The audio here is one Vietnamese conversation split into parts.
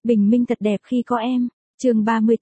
Bình minh thật đẹp khi có em. Chương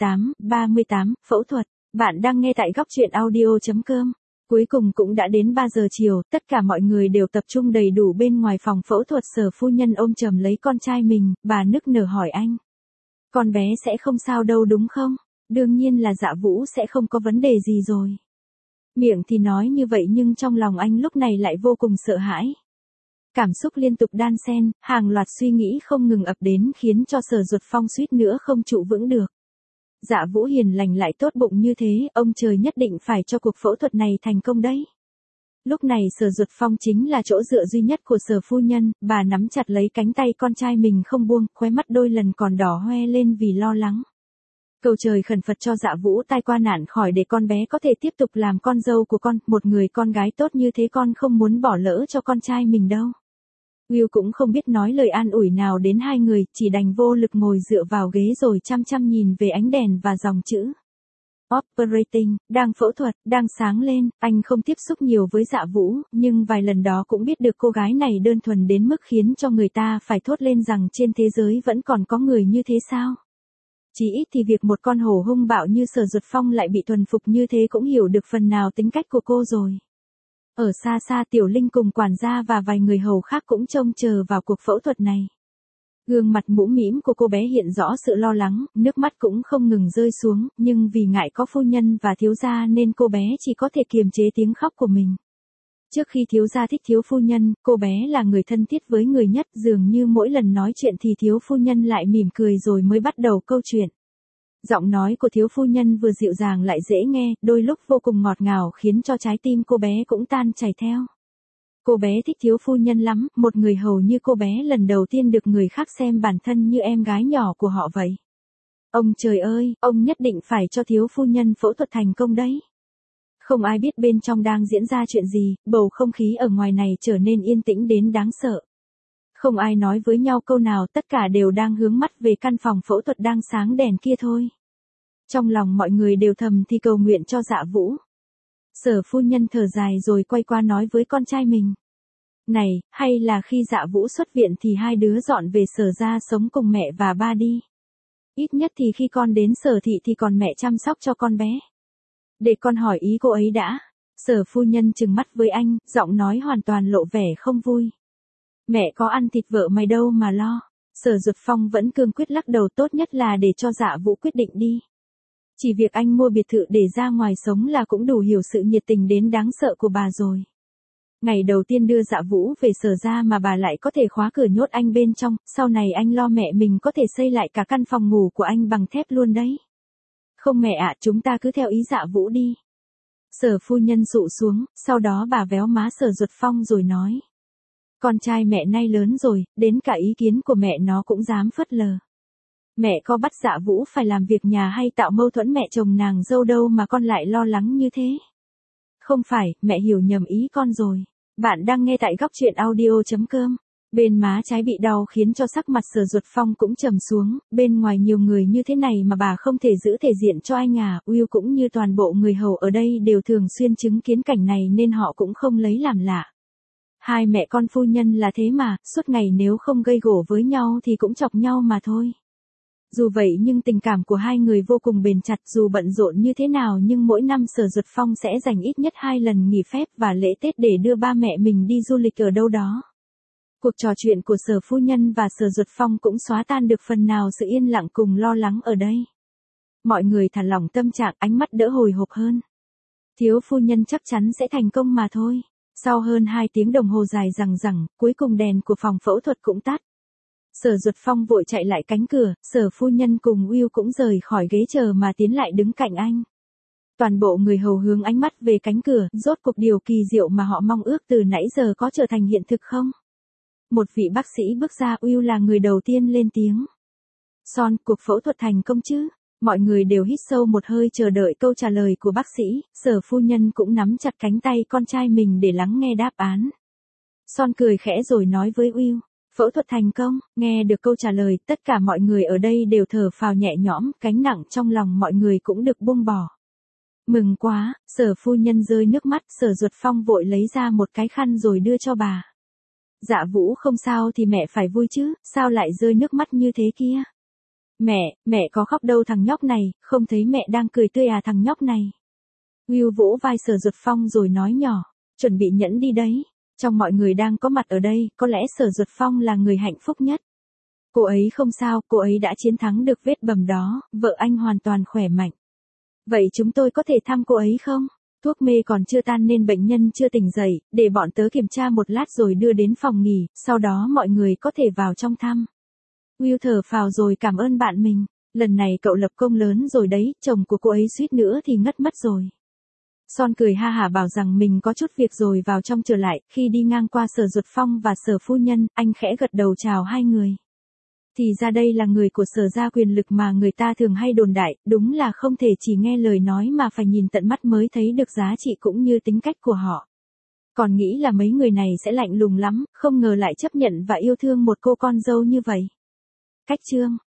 38, phẫu thuật. Bạn đang nghe tại góc truyện audio.com. Cuối cùng cũng đã đến 3 giờ chiều, tất cả mọi người đều tập trung đầy đủ bên ngoài phòng phẫu thuật. Sở phu nhân ôm chầm lấy con trai mình, bà nức nở hỏi anh. Con bé sẽ không sao đâu đúng không? Đương nhiên là Dạ Vũ sẽ không có vấn đề gì rồi. Miệng thì nói như vậy nhưng trong lòng anh lúc này lại vô cùng sợ hãi. Cảm xúc liên tục đan xen, hàng loạt suy nghĩ không ngừng ập đến khiến cho Sở Duật Phong suýt nữa không trụ vững được. Dạ Vũ hiền lành lại tốt bụng như thế, ông trời nhất định phải cho cuộc phẫu thuật này thành công đấy. Lúc này Sở Duật Phong chính là chỗ dựa duy nhất của Sở phu nhân, bà nắm chặt lấy cánh tay con trai mình không buông, khóe mắt đôi lần còn đỏ hoe lên vì lo lắng. Cầu trời khẩn Phật cho Dạ Vũ tai qua nạn khỏi để con bé có thể tiếp tục làm con dâu của con, một người con gái tốt như thế con không muốn bỏ lỡ cho con trai mình đâu. Will cũng không biết nói lời an ủi nào đến hai người, chỉ đành vô lực ngồi dựa vào ghế rồi chăm chăm nhìn về ánh đèn và dòng chữ. Operating, đang phẫu thuật, đang sáng lên, anh không tiếp xúc nhiều với Dạ Vũ, nhưng vài lần đó cũng biết được cô gái này đơn thuần đến mức khiến cho người ta phải thốt lên rằng trên thế giới vẫn còn có người như thế sao. Chỉ ít thì việc một con hổ hung bạo như Sở Duật Phong lại bị thuần phục như thế cũng hiểu được phần nào tính cách của cô rồi. Ở xa xa Tiểu Linh cùng quản gia và vài người hầu khác cũng trông chờ vào cuộc phẫu thuật này. Gương mặt mũm mĩm của cô bé hiện rõ sự lo lắng, nước mắt cũng không ngừng rơi xuống, nhưng vì ngại có phu nhân và thiếu gia nên cô bé chỉ có thể kiềm chế tiếng khóc của mình. Trước khi thiếu gia thích thiếu phu nhân, cô bé là người thân thiết với người nhất, dường như mỗi lần nói chuyện thì thiếu phu nhân lại mỉm cười rồi mới bắt đầu câu chuyện. Giọng nói của thiếu phu nhân vừa dịu dàng lại dễ nghe, đôi lúc vô cùng ngọt ngào khiến cho trái tim cô bé cũng tan chảy theo. Cô bé thích thiếu phu nhân lắm, một người hầu như cô bé lần đầu tiên được người khác xem bản thân như em gái nhỏ của họ vậy. Ông trời ơi, ông nhất định phải cho thiếu phu nhân phẫu thuật thành công đấy. Không ai biết bên trong đang diễn ra chuyện gì, bầu không khí ở ngoài này trở nên yên tĩnh đến đáng sợ. Không ai nói với nhau câu nào, tất cả đều đang hướng mắt về căn phòng phẫu thuật đang sáng đèn kia thôi. Trong lòng mọi người đều thầm thì cầu nguyện cho Dạ Vũ. Sở phu nhân thở dài rồi quay qua nói với con trai mình. Này, hay là khi Dạ Vũ xuất viện thì hai đứa dọn về Sở ra sống cùng mẹ và ba đi. Ít nhất thì khi con đến Sở thị thì còn mẹ chăm sóc cho con bé. Để con hỏi ý cô ấy đã. Sở phu nhân trừng mắt với anh, giọng nói hoàn toàn lộ vẻ không vui. Mẹ có ăn thịt vợ mày đâu mà lo. Sở Duật Phong vẫn cương quyết lắc đầu, tốt nhất là để cho Dạ Vũ quyết định đi. Chỉ việc anh mua biệt thự để ra ngoài sống là cũng đủ hiểu sự nhiệt tình đến đáng sợ của bà rồi. Ngày đầu tiên đưa Dạ Vũ về Sở ra mà bà lại có thể khóa cửa nhốt anh bên trong, sau này anh lo mẹ mình có thể xây lại cả căn phòng ngủ của anh bằng thép luôn đấy. Không mẹ ạ, chúng ta cứ theo ý Dạ Vũ đi. Sở phu nhân dụ xuống, sau đó bà véo má Sở Duật Phong rồi nói. Con trai mẹ nay lớn rồi, đến cả ý kiến của mẹ nó cũng dám phớt lờ. Mẹ có bắt Dạ Vũ phải làm việc nhà hay tạo mâu thuẫn mẹ chồng nàng dâu đâu mà con lại lo lắng như thế. Không phải, mẹ hiểu nhầm ý con rồi. Bạn đang nghe tại góc truyện audio.com. Bên má trái bị đau khiến cho sắc mặt Sở Duật Phong cũng trầm xuống, bên ngoài nhiều người như thế này mà bà không thể giữ thể diện cho anh à. Will cũng như toàn bộ người hầu ở đây đều thường xuyên chứng kiến cảnh này nên họ cũng không lấy làm lạ. Hai mẹ con phu nhân là thế mà, suốt ngày nếu không gây gổ với nhau thì cũng chọc nhau mà thôi. Dù vậy nhưng tình cảm của hai người vô cùng bền chặt, dù bận rộn như thế nào nhưng mỗi năm Sở Duật Phong sẽ dành ít nhất 2 lần nghỉ phép và lễ Tết để đưa ba mẹ mình đi du lịch ở đâu đó. Cuộc trò chuyện của Sở phu nhân và Sở Duật Phong cũng xóa tan được phần nào sự yên lặng cùng lo lắng ở đây. Mọi người thả lỏng tâm trạng, ánh mắt đỡ hồi hộp hơn. Thiếu phu nhân chắc chắn sẽ thành công mà thôi. Sau hơn 2 tiếng đồng hồ dài dằng dẳng, cuối cùng đèn của phòng phẫu thuật cũng tắt. Sở Duật Phong vội chạy lại cánh cửa, Sở phu nhân cùng Will cũng rời khỏi ghế chờ mà tiến lại đứng cạnh anh. Toàn bộ người hầu hướng ánh mắt về cánh cửa, rốt cuộc điều kỳ diệu mà họ mong ước từ nãy giờ có trở thành hiện thực không? Một vị bác sĩ bước ra, Will là người đầu tiên lên tiếng. Son, cuộc phẫu thuật thành công chứ? Mọi người đều hít sâu một hơi chờ đợi câu trả lời của bác sĩ, Sở phu nhân cũng nắm chặt cánh tay con trai mình để lắng nghe đáp án. Son cười khẽ rồi nói với Will, phẫu thuật thành công. Nghe được câu trả lời, tất cả mọi người ở đây đều thở phào nhẹ nhõm, gánh nặng trong lòng mọi người cũng được buông bỏ. Mừng quá, Sở phu nhân rơi nước mắt, Sở Duật Phong vội lấy ra một cái khăn rồi đưa cho bà. Dạ Vũ không sao thì mẹ phải vui chứ, sao lại rơi nước mắt như thế kia? Mẹ có khóc đâu thằng nhóc này, không thấy mẹ đang cười tươi à thằng nhóc này. Will vỗ vai Sở Duật Phong rồi nói nhỏ, chuẩn bị nhẫn đi đấy. Trong mọi người đang có mặt ở đây, có lẽ Sở Duật Phong là người hạnh phúc nhất. Cô ấy không sao, cô ấy đã chiến thắng được vết bầm đó, vợ anh hoàn toàn khỏe mạnh. Vậy chúng tôi có thể thăm cô ấy không? Thuốc mê còn chưa tan nên bệnh nhân chưa tỉnh dậy, để bọn tớ kiểm tra một lát rồi đưa đến phòng nghỉ, sau đó mọi người có thể vào trong thăm. Will thở phào rồi cảm ơn bạn mình. Lần này cậu lập công lớn rồi đấy, chồng của cô ấy suýt nữa thì ngất mất rồi. Son cười ha hả bảo rằng mình có chút việc rồi vào trong trở lại, khi đi ngang qua Sở Duật Phong và Sở phu nhân, anh khẽ gật đầu chào hai người. Thì ra đây là người của Sở gia quyền lực mà người ta thường hay đồn đại, đúng là không thể chỉ nghe lời nói mà phải nhìn tận mắt mới thấy được giá trị cũng như tính cách của họ. Còn nghĩ là mấy người này sẽ lạnh lùng lắm, không ngờ lại chấp nhận và yêu thương một cô con dâu như vậy. Cách chương